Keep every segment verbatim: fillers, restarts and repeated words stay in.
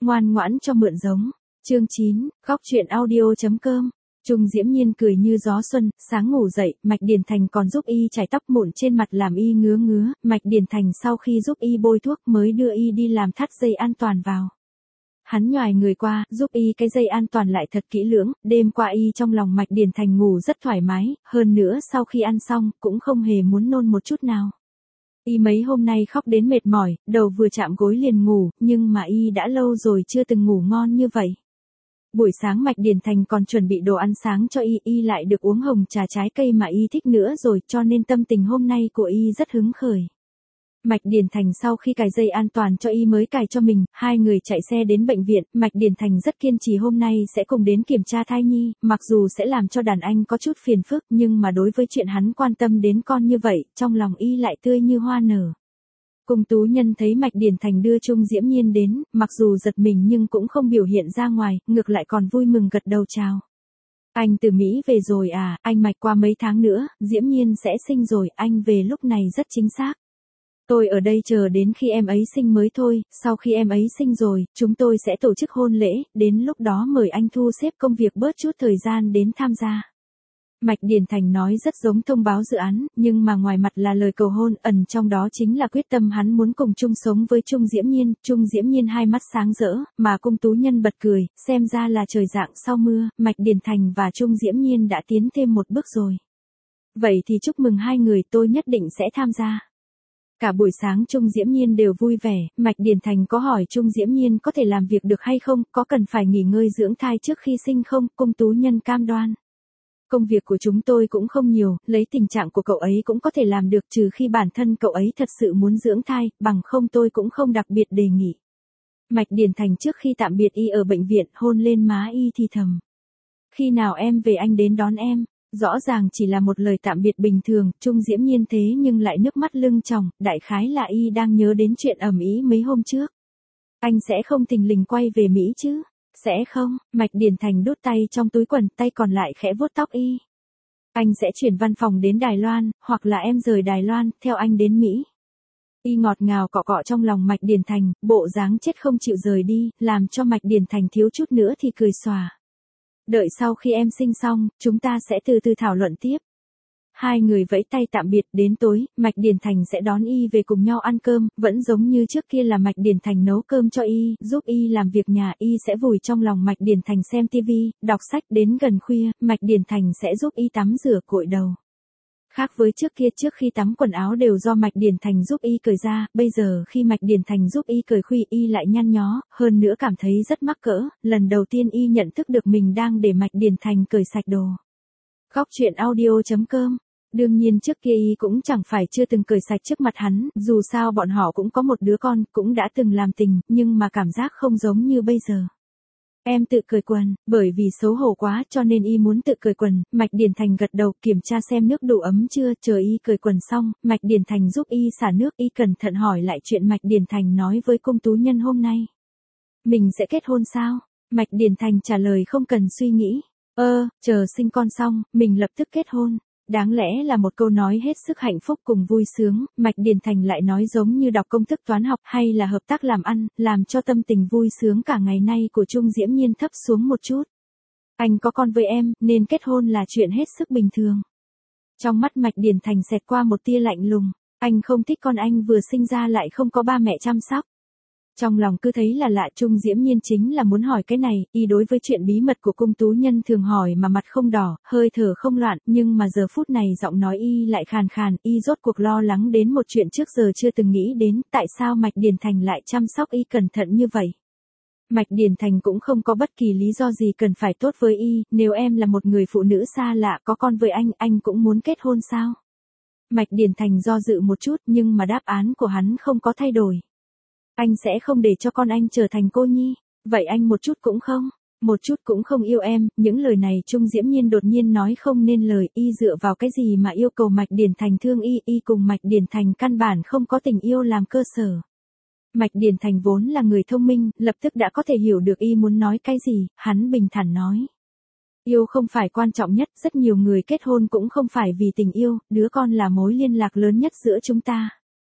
Ngoan ngoãn cho mượn giống. Chương chín, góc truyện audio chấm com. Trung Diễm Nhiên cười như gió xuân, sáng ngủ dậy, Mạch Điền Thành còn giúp y chải tóc mụn trên mặt làm y ngứa ngứa, Mạch Điền Thành sau khi giúp y bôi thuốc mới đưa y đi làm thắt dây an toàn vào. Hắn nhoài người qua, giúp y cái dây an toàn lại thật kỹ lưỡng, đêm qua y trong lòng Mạch Điền Thành ngủ rất thoải mái, hơn nữa sau khi ăn xong, cũng không hề muốn nôn một chút nào. Y mấy hôm nay khóc đến mệt mỏi, đầu vừa chạm gối liền ngủ, nhưng mà y đã lâu rồi chưa từng ngủ ngon như vậy. Buổi sáng Mạch Điền Thành còn chuẩn bị đồ ăn sáng cho y, y lại được uống hồng trà trái cây mà y thích nữa rồi, cho nên tâm tình hôm nay của y rất hứng khởi. Mạch Điền Thành sau khi cài dây an toàn cho y mới cài cho mình, hai người chạy xe đến bệnh viện, Mạch Điền Thành rất kiên trì hôm nay sẽ cùng đến kiểm tra thai nhi, mặc dù sẽ làm cho đàn anh có chút phiền phức nhưng mà đối với chuyện hắn quan tâm đến con như vậy, trong lòng y lại tươi như hoa nở. Cung Tú Nhân thấy Mạch Điền Thành đưa Trung Diễm Nhiên đến, mặc dù giật mình nhưng cũng không biểu hiện ra ngoài, ngược lại còn vui mừng gật đầu chào. Anh từ Mỹ về rồi à, anh Mạch qua mấy tháng nữa, Diễm Nhiên sẽ sinh rồi, anh về lúc này rất chính xác. Tôi ở đây chờ đến khi em ấy sinh mới thôi, sau khi em ấy sinh rồi, chúng tôi sẽ tổ chức hôn lễ, đến lúc đó mời anh thu xếp công việc bớt chút thời gian đến tham gia. Mạch Điền Thành nói rất giống thông báo dự án, nhưng mà ngoài mặt là lời cầu hôn, ẩn trong đó chính là quyết tâm hắn muốn cùng chung sống với Trung Diễm Nhiên. Trung Diễm Nhiên hai mắt sáng rỡ, mà Cung Tú Nhân bật cười, xem ra là trời rạng sau mưa, Mạch Điền Thành và Trung Diễm Nhiên đã tiến thêm một bước rồi. Vậy thì chúc mừng hai người, tôi nhất định sẽ tham gia. Cả buổi sáng Trung Diễm Nhiên đều vui vẻ, Mạch Điền Thành có hỏi Trung Diễm Nhiên có thể làm việc được hay không, có cần phải nghỉ ngơi dưỡng thai trước khi sinh không, Cung Tú Nhân cam đoan. Công việc của chúng tôi cũng không nhiều, lấy tình trạng của cậu ấy cũng có thể làm được, trừ khi bản thân cậu ấy thật sự muốn dưỡng thai, bằng không tôi cũng không đặc biệt đề nghị. Mạch Điền Thành trước khi tạm biệt y ở bệnh viện, hôn lên má y thì thầm. Khi nào em về anh đến đón em. Rõ ràng chỉ là một lời tạm biệt bình thường, Trung Diễm Nhiên thế nhưng lại nước mắt lưng tròng, đại khái là y đang nhớ đến chuyện ầm ĩ mấy hôm trước. Anh sẽ không thình lình quay về Mỹ chứ? Sẽ không, Mạch Điền Thành đút tay trong túi quần, tay còn lại khẽ vuốt tóc y. Anh sẽ chuyển văn phòng đến Đài Loan, hoặc là em rời Đài Loan, theo anh đến Mỹ. Y ngọt ngào cọ cọ trong lòng Mạch Điền Thành, bộ dáng chết không chịu rời đi, làm cho Mạch Điền Thành thiếu chút nữa thì cười xòa. Đợi sau khi em sinh xong, chúng ta sẽ từ từ thảo luận tiếp. Hai người vẫy tay tạm biệt, đến tối, Mạch Điền Thành sẽ đón y về cùng nhau ăn cơm, vẫn giống như trước kia là Mạch Điền Thành nấu cơm cho y, giúp y làm việc nhà, y sẽ vùi trong lòng Mạch Điền Thành xem tivi, đọc sách, đến gần khuya, Mạch Điền Thành sẽ giúp y tắm rửa cội đầu. Khác với trước kia, trước khi tắm quần áo đều do Mạch Điền Thành giúp y cởi ra, bây giờ khi Mạch Điền Thành giúp y cởi khuy y lại nhăn nhó, hơn nữa cảm thấy rất mắc cỡ, lần đầu tiên y nhận thức được mình đang để Mạch Điền Thành cởi sạch đồ. Góc truyện audio chấm com. Đương nhiên trước kia y cũng chẳng phải chưa từng cởi sạch trước mặt hắn, dù sao bọn họ cũng có một đứa con, cũng đã từng làm tình, nhưng mà cảm giác không giống như bây giờ. Em tự cởi quần, bởi vì xấu hổ quá cho nên y muốn tự cởi quần, Mạch Điền Thành gật đầu kiểm tra xem nước đủ ấm chưa, chờ y cởi quần xong, Mạch Điền Thành giúp y xả nước, y cẩn thận hỏi lại chuyện Mạch Điền Thành nói với Cung Tú Nhân hôm nay. Mình sẽ kết hôn sao? Mạch Điền Thành trả lời không cần suy nghĩ. Ơ, chờ sinh con xong, mình lập tức kết hôn. Đáng lẽ là một câu nói hết sức hạnh phúc cùng vui sướng, Mạch Điền Thành lại nói giống như đọc công thức toán học hay là hợp tác làm ăn, làm cho tâm tình vui sướng cả ngày nay của Trung Diễm Nhiên thấp xuống một chút. Anh có con với em, nên kết hôn là chuyện hết sức bình thường. Trong mắt Mạch Điền Thành xẹt qua một tia lạnh lùng, anh không thích con anh vừa sinh ra lại không có ba mẹ chăm sóc. Trong lòng cứ thấy là lạ, Trung Diễm Nhiên chính là muốn hỏi cái này, y đối với chuyện bí mật của Cung Tú Nhân thường hỏi mà mặt không đỏ, hơi thở không loạn, nhưng mà giờ phút này giọng nói y lại khàn khàn, y rốt cuộc lo lắng đến một chuyện trước giờ chưa từng nghĩ đến, tại sao Mạch Điền Thành lại chăm sóc y cẩn thận như vậy. Mạch Điền Thành cũng không có bất kỳ lý do gì cần phải tốt với y, nếu em là một người phụ nữ xa lạ có con với anh, anh cũng muốn kết hôn sao? Mạch Điền Thành do dự một chút nhưng mà đáp án của hắn không có thay đổi. Anh sẽ không để cho con anh trở thành cô nhi. Vậy anh một chút cũng không, một chút cũng không yêu em. Những lời này Trung Diễm Nhiên đột nhiên nói không nên lời, y dựa vào cái gì mà yêu cầu Mạch Điền Thành thương y, y cùng Mạch Điền Thành căn bản không có tình yêu làm cơ sở. Mạch Điền Thành vốn là người thông minh, lập tức đã có thể hiểu được y muốn nói cái gì, hắn bình thản nói. Yêu không phải quan trọng nhất, rất nhiều người kết hôn cũng không phải vì tình yêu, đứa con là mối liên lạc lớn nhất giữa chúng ta.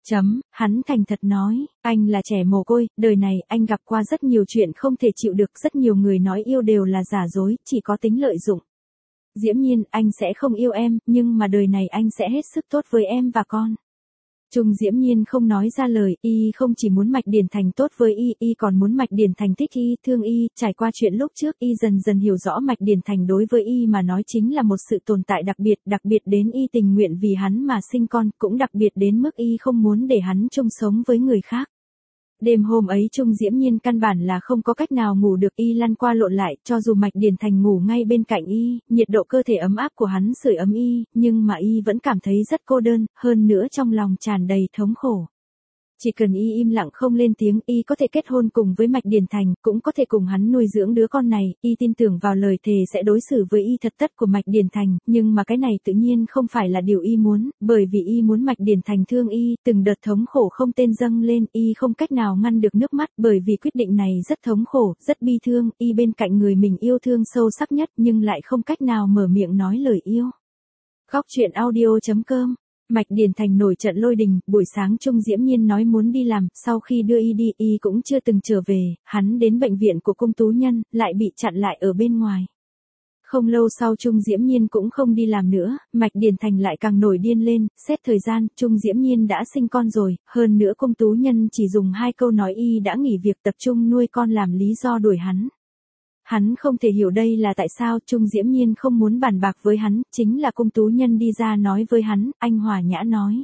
Chấm, hắn thành thật nói, anh là trẻ mồ côi, đời này anh gặp qua rất nhiều chuyện không thể chịu được, rất nhiều người nói yêu đều là giả dối, chỉ có tính lợi dụng. Diễm Nhiên, anh sẽ không yêu em, nhưng mà đời này anh sẽ hết sức tốt với em và con. Trung Diễm Nhiên không nói ra lời, y không chỉ muốn Mạch Điển Thành tốt với y, y còn muốn Mạch Điển Thành thích y, thương y, trải qua chuyện lúc trước y dần dần hiểu rõ Mạch Điển Thành đối với y mà nói chính là một sự tồn tại đặc biệt, đặc biệt đến y tình nguyện vì hắn mà sinh con, cũng đặc biệt đến mức y không muốn để hắn chung sống với người khác. Đêm hôm ấy Trung Diễm Nhiên căn bản là không có cách nào ngủ được, y lăn qua lộn lại, cho dù Mạch Điển Thành ngủ ngay bên cạnh y, nhiệt độ cơ thể ấm áp của hắn sưởi ấm y, nhưng mà y vẫn cảm thấy rất cô đơn, hơn nữa trong lòng tràn đầy thống khổ. Chỉ cần y im lặng không lên tiếng, y có thể kết hôn cùng với Mạch Điển Thành, cũng có thể cùng hắn nuôi dưỡng đứa con này, y tin tưởng vào lời thề sẽ đối xử với y thật tất của Mạch Điển Thành, nhưng mà cái này tự nhiên không phải là điều y muốn, bởi vì y muốn Mạch Điển Thành thương y, từng đợt thống khổ không tên dâng lên, y không cách nào ngăn được nước mắt, bởi vì quyết định này rất thống khổ, rất bi thương, y bên cạnh người mình yêu thương sâu sắc nhất nhưng lại không cách nào mở miệng nói lời yêu. Góc truyện audio chấm com. Mạch Điển Thành nổi trận lôi đình, buổi sáng Trung Diễm Nhiên nói muốn đi làm, sau khi đưa y đi, y cũng chưa từng trở về, hắn đến bệnh viện của Cung Tú Nhân, lại bị chặn lại ở bên ngoài. Không lâu sau Trung Diễm Nhiên cũng không đi làm nữa, Mạch Điển Thành lại càng nổi điên lên, xét thời gian, Trung Diễm Nhiên đã sinh con rồi, hơn nữa Cung Tú Nhân chỉ dùng hai câu nói y đã nghỉ việc tập trung nuôi con làm lý do đuổi hắn. Hắn không thể hiểu đây là tại sao Trung Diễm Nhiên không muốn bàn bạc với hắn, chính là Cung Tú Nhân đi ra nói với hắn, anh hòa nhã nói.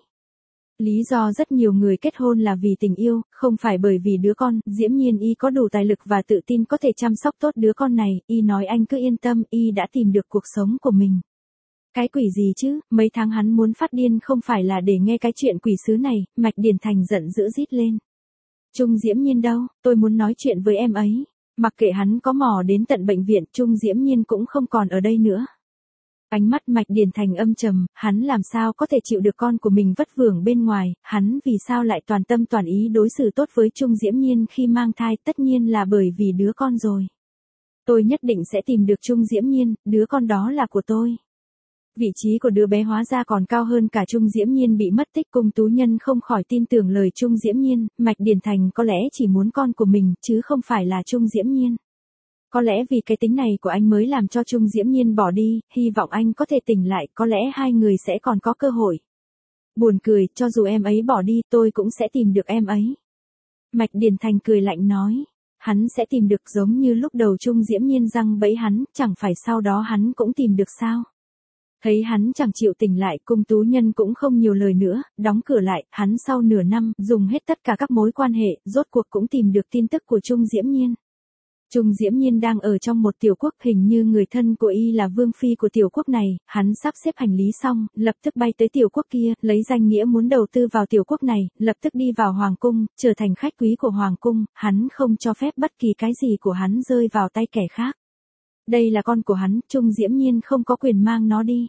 Lý do rất nhiều người kết hôn là vì tình yêu, không phải bởi vì đứa con, Diễm Nhiên y có đủ tài lực và tự tin có thể chăm sóc tốt đứa con này, y nói anh cứ yên tâm, y đã tìm được cuộc sống của mình. Cái quỷ gì chứ, mấy tháng hắn muốn phát điên không phải là để nghe cái chuyện quỷ sứ này, Mạch Điển Thành giận dữ rít lên. Trung Diễm Nhiên đâu, tôi muốn nói chuyện với em ấy. Mặc kệ hắn có mò đến tận bệnh viện, Trung Diễm Nhiên cũng không còn ở đây nữa. Ánh mắt Mạch Điển Thành âm trầm, hắn làm sao có thể chịu được con của mình vất vưởng bên ngoài, hắn vì sao lại toàn tâm toàn ý đối xử tốt với Trung Diễm Nhiên khi mang thai, tất nhiên là bởi vì đứa con rồi. Tôi nhất định sẽ tìm được Trung Diễm Nhiên, đứa con đó là của tôi. Vị trí của đứa bé hóa ra còn cao hơn cả Trung Diễm Nhiên bị mất tích. Cung Tú Nhân không khỏi tin tưởng lời Trung Diễm Nhiên, Mạch Điển Thành có lẽ chỉ muốn con của mình, chứ không phải là Trung Diễm Nhiên. Có lẽ vì cái tính này của anh mới làm cho Trung Diễm Nhiên bỏ đi, hy vọng anh có thể tỉnh lại, có lẽ hai người sẽ còn có cơ hội. Buồn cười, cho dù em ấy bỏ đi, tôi cũng sẽ tìm được em ấy. Mạch Điển Thành cười lạnh nói, hắn sẽ tìm được giống như lúc đầu Trung Diễm Nhiên giăng bẫy hắn, chẳng phải sau đó hắn cũng tìm được sao? Thấy hắn chẳng chịu tỉnh lại, Cung Tú Nhân cũng không nhiều lời nữa, đóng cửa lại, hắn sau nửa năm, dùng hết tất cả các mối quan hệ, rốt cuộc cũng tìm được tin tức của Trung Diễm Nhiên. Trung Diễm Nhiên đang ở trong một tiểu quốc, hình như người thân của y là vương phi của tiểu quốc này, hắn sắp xếp hành lý xong, lập tức bay tới tiểu quốc kia, lấy danh nghĩa muốn đầu tư vào tiểu quốc này, lập tức đi vào hoàng cung, trở thành khách quý của hoàng cung, hắn không cho phép bất kỳ cái gì của hắn rơi vào tay kẻ khác. Đây là con của hắn, Trung Diễm Nhiên không có quyền mang nó đi.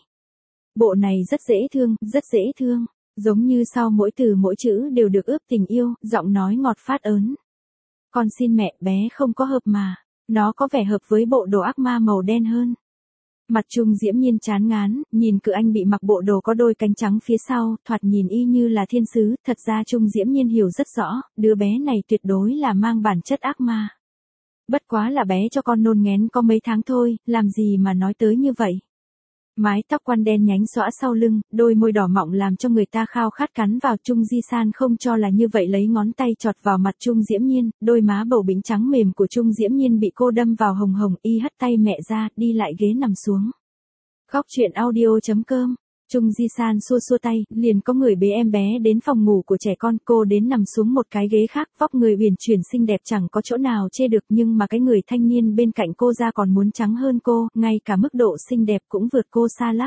Bộ này rất dễ thương, rất dễ thương, giống như sau mỗi từ mỗi chữ đều được ướp tình yêu, giọng nói ngọt phát ớn. Con xin mẹ, bé không có hợp mà, nó có vẻ hợp với bộ đồ ác ma màu đen hơn. Mặt Trung Diễm Nhiên chán ngán, nhìn cự anh bị mặc bộ đồ có đôi cánh trắng phía sau, thoạt nhìn y như là thiên sứ, thật ra Trung Diễm Nhiên hiểu rất rõ, đứa bé này tuyệt đối là mang bản chất ác ma. Bất quá là bé cho con nôn nghén có mấy tháng thôi, làm gì mà nói tới như vậy. Mái tóc quăn đen nhánh xõa sau lưng, đôi môi đỏ mọng làm cho người ta khao khát cắn vào. Trung Di San không cho là như vậy, lấy ngón tay chọt vào mặt Trung Diễm Nhiên, đôi má bầu bĩnh trắng mềm của Trung Diễm Nhiên bị cô đâm vào hồng hồng, y hất tay mẹ ra, đi lại ghế nằm xuống. Góc truyện audio chấm com. Trung Di San xua xua tay, liền có người bế em bé đến phòng ngủ của trẻ con, cô đến nằm xuống một cái ghế khác, vóc người uyển chuyển xinh đẹp chẳng có chỗ nào chê được, nhưng mà cái người thanh niên bên cạnh cô ra còn muốn trắng hơn cô, ngay cả mức độ xinh đẹp cũng vượt cô xa lắc.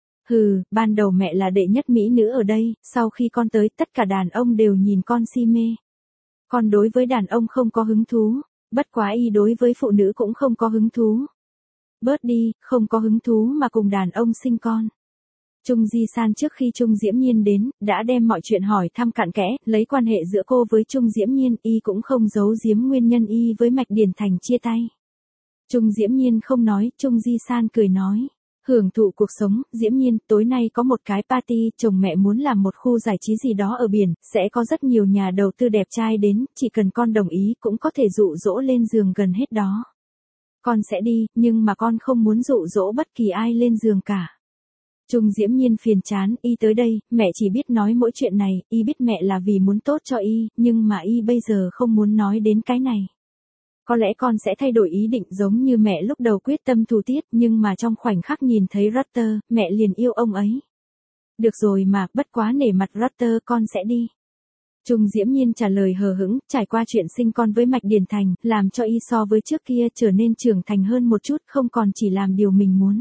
Hừ, ban đầu mẹ là đệ nhất mỹ nữ ở đây, sau khi con tới, tất cả đàn ông đều nhìn con si mê. Con đối với đàn ông không có hứng thú, bất quá y đối với phụ nữ cũng không có hứng thú. Bớt đi, không có hứng thú mà cùng đàn ông sinh con. Trung Di San trước khi Trung Diễm Nhiên đến, đã đem mọi chuyện hỏi thăm cặn kẽ, lấy quan hệ giữa cô với Trung Diễm Nhiên, y cũng không giấu giếm nguyên nhân y với Mạch Điển Thành chia tay. Trung Diễm Nhiên không nói, Trung Di San cười nói, hưởng thụ cuộc sống, Diễm Nhiên, tối nay có một cái party, chồng mẹ muốn làm một khu giải trí gì đó ở biển, sẽ có rất nhiều nhà đầu tư đẹp trai đến, chỉ cần con đồng ý cũng có thể dụ dỗ lên giường gần hết đó. Con sẽ đi, nhưng mà con không muốn dụ dỗ bất kỳ ai lên giường cả. Trung Diễm Nhiên phiền chán, y tới đây, mẹ chỉ biết nói mỗi chuyện này, y biết mẹ là vì muốn tốt cho y, nhưng mà y bây giờ không muốn nói đến cái này. Có lẽ con sẽ thay đổi ý định giống như mẹ lúc đầu quyết tâm thù Tiết, nhưng mà trong khoảnh khắc nhìn thấy Rutter, mẹ liền yêu ông ấy. Được rồi mà, bất quá nể mặt Rutter, con sẽ đi. Trung Diễm Nhiên trả lời hờ hững, trải qua chuyện sinh con với Mạch Điền Thành, làm cho y so với trước kia trở nên trưởng thành hơn một chút, không còn chỉ làm điều mình muốn.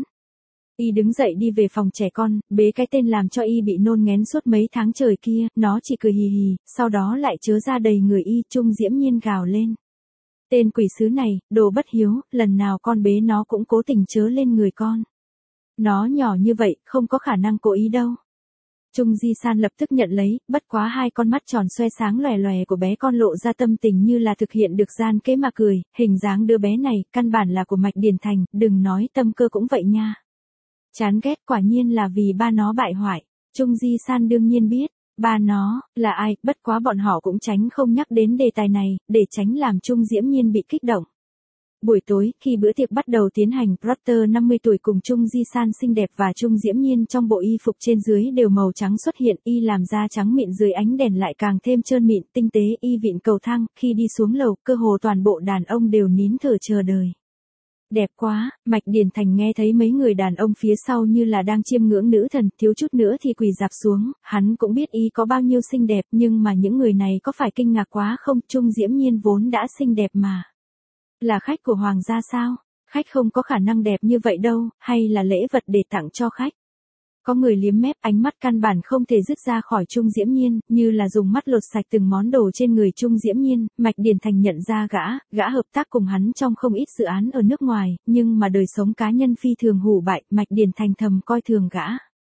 Y đứng dậy đi về phòng trẻ con, bế cái tên làm cho y bị nôn nghén suốt mấy tháng trời kia, nó chỉ cười hì hì, sau đó lại chớ ra đầy người y. Trung Diễm Nhiên gào lên. Tên quỷ sứ này, đồ bất hiếu, lần nào con bế nó cũng cố tình chớ lên người con. Nó nhỏ như vậy, không có khả năng cố ý đâu. Trung Di San lập tức nhận lấy, bất quá hai con mắt tròn xoe sáng lòe lòe của bé con lộ ra tâm tình như là thực hiện được gian kế mà cười, hình dáng đứa bé này, căn bản là của Mạch Điền Thành, đừng nói tâm cơ cũng vậy nha. Chán ghét, quả nhiên là vì ba nó bại hoại. Trung Di San đương nhiên biết, ba nó, là ai, bất quá bọn họ cũng tránh không nhắc đến đề tài này, để tránh làm Trung Diễm Nhiên bị kích động. Buổi tối, khi bữa tiệc bắt đầu tiến hành, Rutter năm mươi tuổi cùng Trung Di San xinh đẹp và Trung Diễm Nhiên trong bộ y phục trên dưới đều màu trắng xuất hiện, y làm da trắng mịn dưới ánh đèn lại càng thêm trơn mịn, tinh tế, y vịn cầu thang, khi đi xuống lầu, cơ hồ toàn bộ đàn ông đều nín thở chờ đời. Đẹp quá, Mạch Điền Thành nghe thấy mấy người đàn ông phía sau như là đang chiêm ngưỡng nữ thần, thiếu chút nữa thì quỳ rạp xuống, hắn cũng biết y có bao nhiêu xinh đẹp, nhưng mà những người này có phải kinh ngạc quá không, Trung Diễm Nhiên vốn đã xinh đẹp mà. Là khách của hoàng gia sao? Khách không có khả năng đẹp như vậy đâu, hay là lễ vật để tặng cho khách? Có người liếm mép, ánh mắt căn bản không thể dứt ra khỏi Trung Diễm Nhiên, như là dùng mắt lột sạch từng món đồ trên người Trung Diễm Nhiên. Mạch Điền Thành nhận ra gã, gã hợp tác cùng hắn trong không ít dự án ở nước ngoài, nhưng mà đời sống cá nhân phi thường hủ bại, Mạch Điền Thành thầm coi thường gã.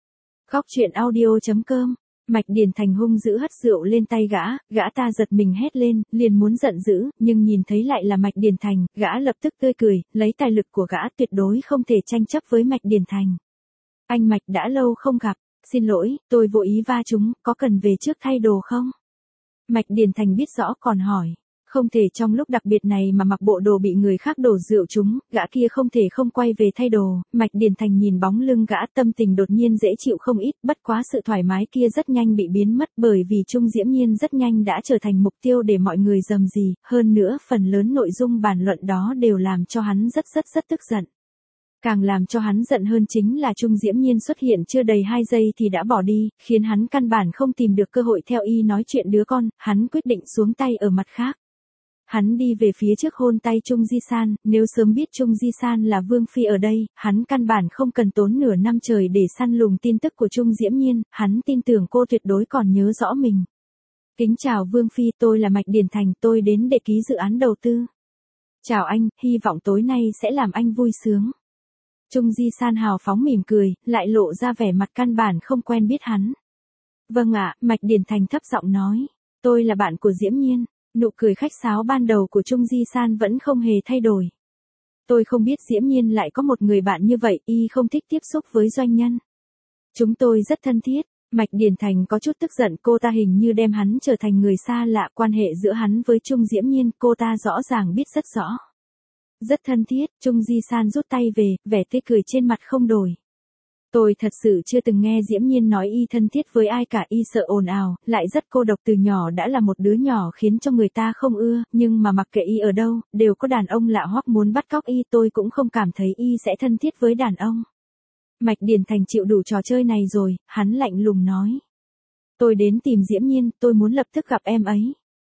Góc truyện audio chấm com. Mạch Điền Thành hung dữ hất rượu lên tay gã, gã ta giật mình hét lên, liền muốn giận dữ, nhưng nhìn thấy lại là Mạch Điền Thành, gã lập tức tươi cười, lấy tài lực của gã tuyệt đối không thể tranh chấp với Mạch Điền Thành. Anh Mạch đã lâu không gặp, xin lỗi, tôi vô ý va chúng, có cần về trước thay đồ không? Mạch Điền Thành biết rõ còn hỏi. Không thể trong lúc đặc biệt này mà mặc bộ đồ bị người khác đổ rượu chúng, gã kia không thể không quay về thay đồ. Mạch Điền Thành nhìn bóng lưng gã, tâm tình đột nhiên dễ chịu không ít, bất quá sự thoải mái kia rất nhanh bị biến mất bởi vì Trung Diễm Nhiên rất nhanh đã trở thành mục tiêu để mọi người rầm rì, hơn nữa phần lớn nội dung bàn luận đó đều làm cho hắn rất rất rất tức giận. Càng làm cho hắn giận hơn chính là Trung Diễm Nhiên xuất hiện chưa đầy hai giây thì đã bỏ đi, khiến hắn căn bản không tìm được cơ hội theo y nói chuyện đứa con, hắn quyết định xuống tay ở mặt khác. Hắn đi về phía trước hôn tay Trung Di San, nếu sớm biết Trung Di San là Vương Phi ở đây, hắn căn bản không cần tốn nửa năm trời để săn lùng tin tức của Trung Diễm Nhiên, hắn tin tưởng cô tuyệt đối còn nhớ rõ mình. Kính chào Vương Phi, tôi là Mạch Điền Thành, tôi đến để ký dự án đầu tư. Chào anh, hy vọng tối nay sẽ làm anh vui sướng. Trung Di San hào phóng mỉm cười, lại lộ ra vẻ mặt căn bản không quen biết hắn. Vâng ạ, Mạch Điền Thành thấp giọng nói, tôi là bạn của Diễm Nhiên. Nụ cười khách sáo ban đầu của Trung Di San vẫn không hề thay đổi. Tôi không biết Diễm Nhiên lại có một người bạn như vậy, y không thích tiếp xúc với doanh nhân. Chúng tôi rất thân thiết. Mạch Điền Thành có chút tức giận, cô ta hình như đem hắn trở thành người xa lạ, quan hệ giữa hắn với Trung Diễm Nhiên, cô ta rõ ràng biết rất rõ. Rất thân thiết, Trung Di San rút tay về, vẻ tươi cười trên mặt không đổi. Tôi thật sự chưa từng nghe Diễm Nhiên nói y thân thiết với ai cả, y sợ ồn ào, lại rất cô độc, từ nhỏ đã là một đứa nhỏ khiến cho người ta không ưa, nhưng mà mặc kệ y ở đâu, đều có đàn ông lạ hoắc muốn bắt cóc y, tôi cũng không cảm thấy y sẽ thân thiết với đàn ông. Mạch Điền Thành chịu đủ trò chơi này rồi, hắn lạnh lùng nói. Tôi đến tìm Diễm Nhiên, tôi muốn lập tức gặp em ấy.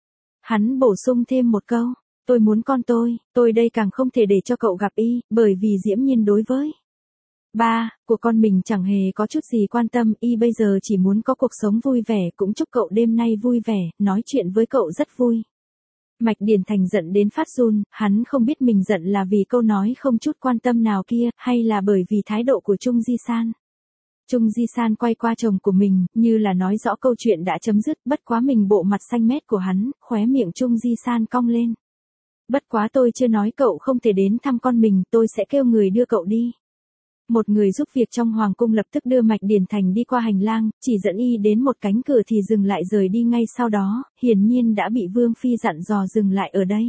Hắn bổ sung thêm một câu, tôi muốn con tôi, tôi đây càng không thể để cho cậu gặp y, bởi vì Diễm Nhiên đối với ba của con mình chẳng hề có chút gì quan tâm, y bây giờ chỉ muốn có cuộc sống vui vẻ, cũng chúc cậu đêm nay vui vẻ, nói chuyện với cậu rất vui. Mạch Điền Thành giận đến phát run, hắn không biết mình giận là vì câu nói không chút quan tâm nào kia, hay là bởi vì thái độ của Trung Di San. Trung Di San quay qua chồng của mình, như là nói rõ câu chuyện đã chấm dứt, bất quá mình bộ mặt xanh mét của hắn, khóe miệng Trung Di San cong lên. Bất quá tôi chưa nói cậu không thể đến thăm con mình, tôi sẽ kêu người đưa cậu đi. Một người giúp việc trong hoàng cung lập tức đưa Mạch Điển Thành đi qua hành lang, chỉ dẫn y đến một cánh cửa thì dừng lại rời đi ngay sau đó, hiển nhiên đã bị Vương Phi dặn dò dừng lại ở đây.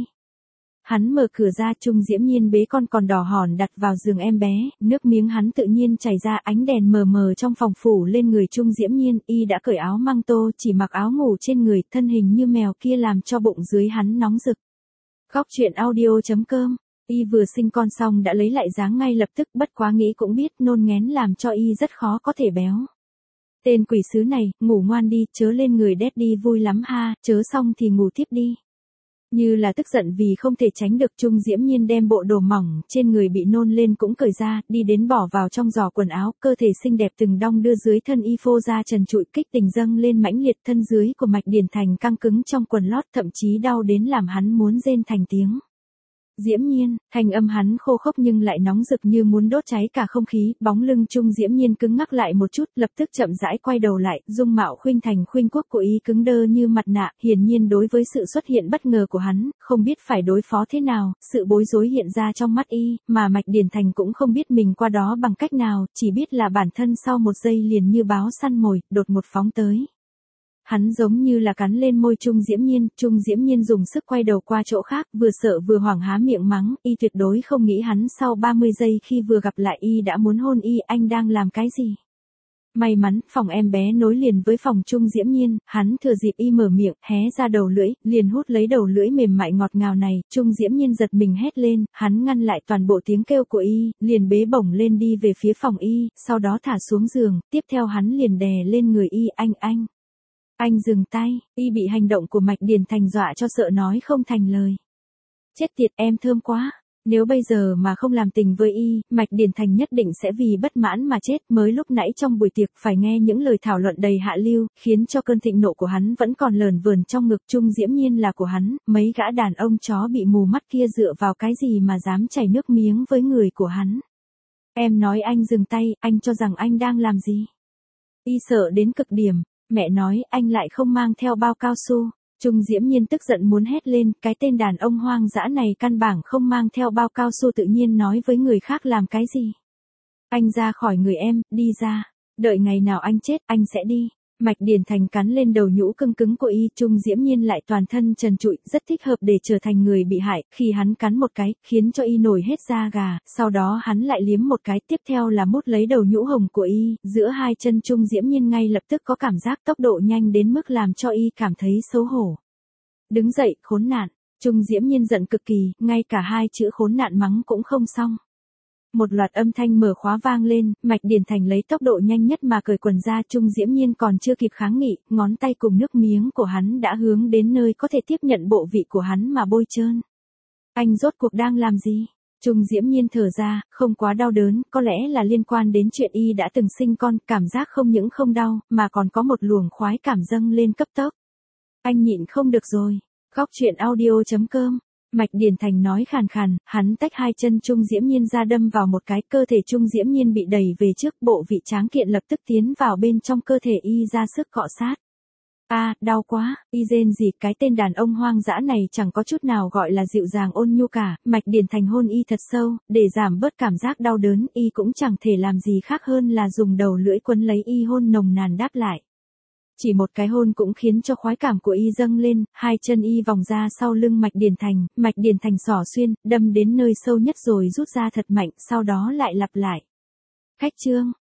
Hắn mở cửa ra, Trung Diễm Nhiên bế con còn đỏ hòn đặt vào giường em bé, nước miếng hắn tự nhiên chảy ra, ánh đèn mờ mờ trong phòng phủ lên người Trung Diễm Nhiên, y đã cởi áo măng tô, chỉ mặc áo ngủ trên người, thân hình như mèo kia làm cho bụng dưới hắn nóng rực. Góc truyện audio chấm com. Y vừa sinh con xong đã lấy lại dáng ngay lập tức, bất quá nghĩ cũng biết nôn ngén làm cho y rất khó có thể béo. Tên quỷ sứ này, ngủ ngoan đi, chớ lên người đét đi vui lắm ha, chớ xong thì ngủ tiếp đi. Như là tức giận vì không thể tránh được, Trung Diễm Nhiên đem bộ đồ mỏng trên người bị nôn lên cũng cởi ra, đi đến bỏ vào trong giỏ quần áo, cơ thể xinh đẹp từng đong đưa dưới thân y phô ra trần trụi, kích tình dâng lên mãnh liệt, thân dưới của Mạch Điển Thành căng cứng trong quần lót, thậm chí đau đến làm hắn muốn rên thành tiếng. Diễm Nhiên, thanh âm hắn khô khốc nhưng lại nóng rực như muốn đốt cháy cả không khí, bóng lưng Trung Diễm Nhiên cứng ngắc lại một chút, lập tức chậm rãi quay đầu lại, dung mạo khuynh thành khuynh quốc của y cứng đơ như mặt nạ, hiển nhiên đối với sự xuất hiện bất ngờ của hắn, không biết phải đối phó thế nào, sự bối rối hiện ra trong mắt y, mà Mạch Điển Thành cũng không biết mình qua đó bằng cách nào, chỉ biết là bản thân sau một giây liền như báo săn mồi, đột một phóng tới. Hắn giống như là cắn lên môi Trung Diễm Nhiên, Trung Diễm Nhiên dùng sức quay đầu qua chỗ khác, vừa sợ vừa hoảng há miệng mắng, y tuyệt đối không nghĩ hắn sau ba mươi giây khi vừa gặp lại y đã muốn hôn y, anh đang làm cái gì? May mắn, phòng em bé nối liền với phòng Trung Diễm Nhiên, hắn thừa dịp y mở miệng, hé ra đầu lưỡi, liền hút lấy đầu lưỡi mềm mại ngọt ngào này, Trung Diễm Nhiên giật mình hét lên, hắn ngăn lại toàn bộ tiếng kêu của y, liền bế bổng lên đi về phía phòng y, sau đó thả xuống giường, tiếp theo hắn liền đè lên người y, anh anh. Anh dừng tay, y bị hành động của Mạch Điển Thành dọa cho sợ nói không thành lời. Chết tiệt, em thơm quá. Nếu bây giờ mà không làm tình với y, Mạch Điển Thành nhất định sẽ vì bất mãn mà chết. Mới lúc nãy trong buổi tiệc phải nghe những lời thảo luận đầy hạ lưu, khiến cho cơn thịnh nộ của hắn vẫn còn lờn vờn trong ngực. Trung Diễm Nhiên là của hắn, mấy gã đàn ông chó bị mù mắt kia dựa vào cái gì mà dám chảy nước miếng với người của hắn. Em nói anh dừng tay, anh cho rằng anh đang làm gì? Y sợ đến cực điểm. Mẹ nói, anh lại không mang theo bao cao su. Trung Diễm Nhiên tức giận muốn hét lên, cái tên đàn ông hoang dã này căn bản không mang theo bao cao su, tự nhiên nói với người khác làm cái gì. Anh ra khỏi người em, đi ra. Đợi ngày nào anh chết, anh sẽ đi. Mạch Điển Thành cắn lên đầu nhũ cưng cứng của y, Trung Diễm Nhiên lại toàn thân trần trụi, rất thích hợp để trở thành người bị hại, khi hắn cắn một cái, khiến cho y nổi hết da gà, sau đó hắn lại liếm một cái, tiếp theo là mút lấy đầu nhũ hồng của y, giữa hai chân Trung Diễm Nhiên ngay lập tức có cảm giác tốc độ nhanh đến mức làm cho y cảm thấy xấu hổ. Đứng dậy, khốn nạn, Trung Diễm Nhiên giận cực kỳ, ngay cả hai chữ khốn nạn mắng cũng không xong. Một loạt âm thanh mở khóa vang lên, Mạch Điển Thành lấy tốc độ nhanh nhất mà cởi quần ra, Trung Diễm Nhiên còn chưa kịp kháng nghị, ngón tay cùng nước miếng của hắn đã hướng đến nơi có thể tiếp nhận bộ vị của hắn mà bôi trơn. Anh rốt cuộc đang làm gì? Trung Diễm Nhiên thở ra, không quá đau đớn, có lẽ là liên quan đến chuyện y đã từng sinh con, cảm giác không những không đau, mà còn có một luồng khoái cảm dâng lên cấp tốc. Anh nhịn không được rồi. Góc truyện audio chấm com. Mạch Điển Thành nói khàn khàn, hắn tách hai chân Trung Diễm Nhiên ra đâm vào một cái, cơ thể Trung Diễm Nhiên bị đẩy về trước, bộ vị tráng kiện lập tức tiến vào bên trong cơ thể y ra sức cọ sát. A, à, đau quá, y rên gì, cái tên đàn ông hoang dã này chẳng có chút nào gọi là dịu dàng ôn nhu cả, Mạch Điển Thành hôn y thật sâu, để giảm bớt cảm giác đau đớn, y cũng chẳng thể làm gì khác hơn là dùng đầu lưỡi quấn lấy y hôn nồng nàn đáp lại. Chỉ một cái hôn cũng khiến cho khoái cảm của y dâng lên, hai chân y vòng ra sau lưng Mạch Điển Thành, Mạch Điển Thành xỏ xuyên, đâm đến nơi sâu nhất rồi rút ra thật mạnh, sau đó lại lặp lại. Khách trương,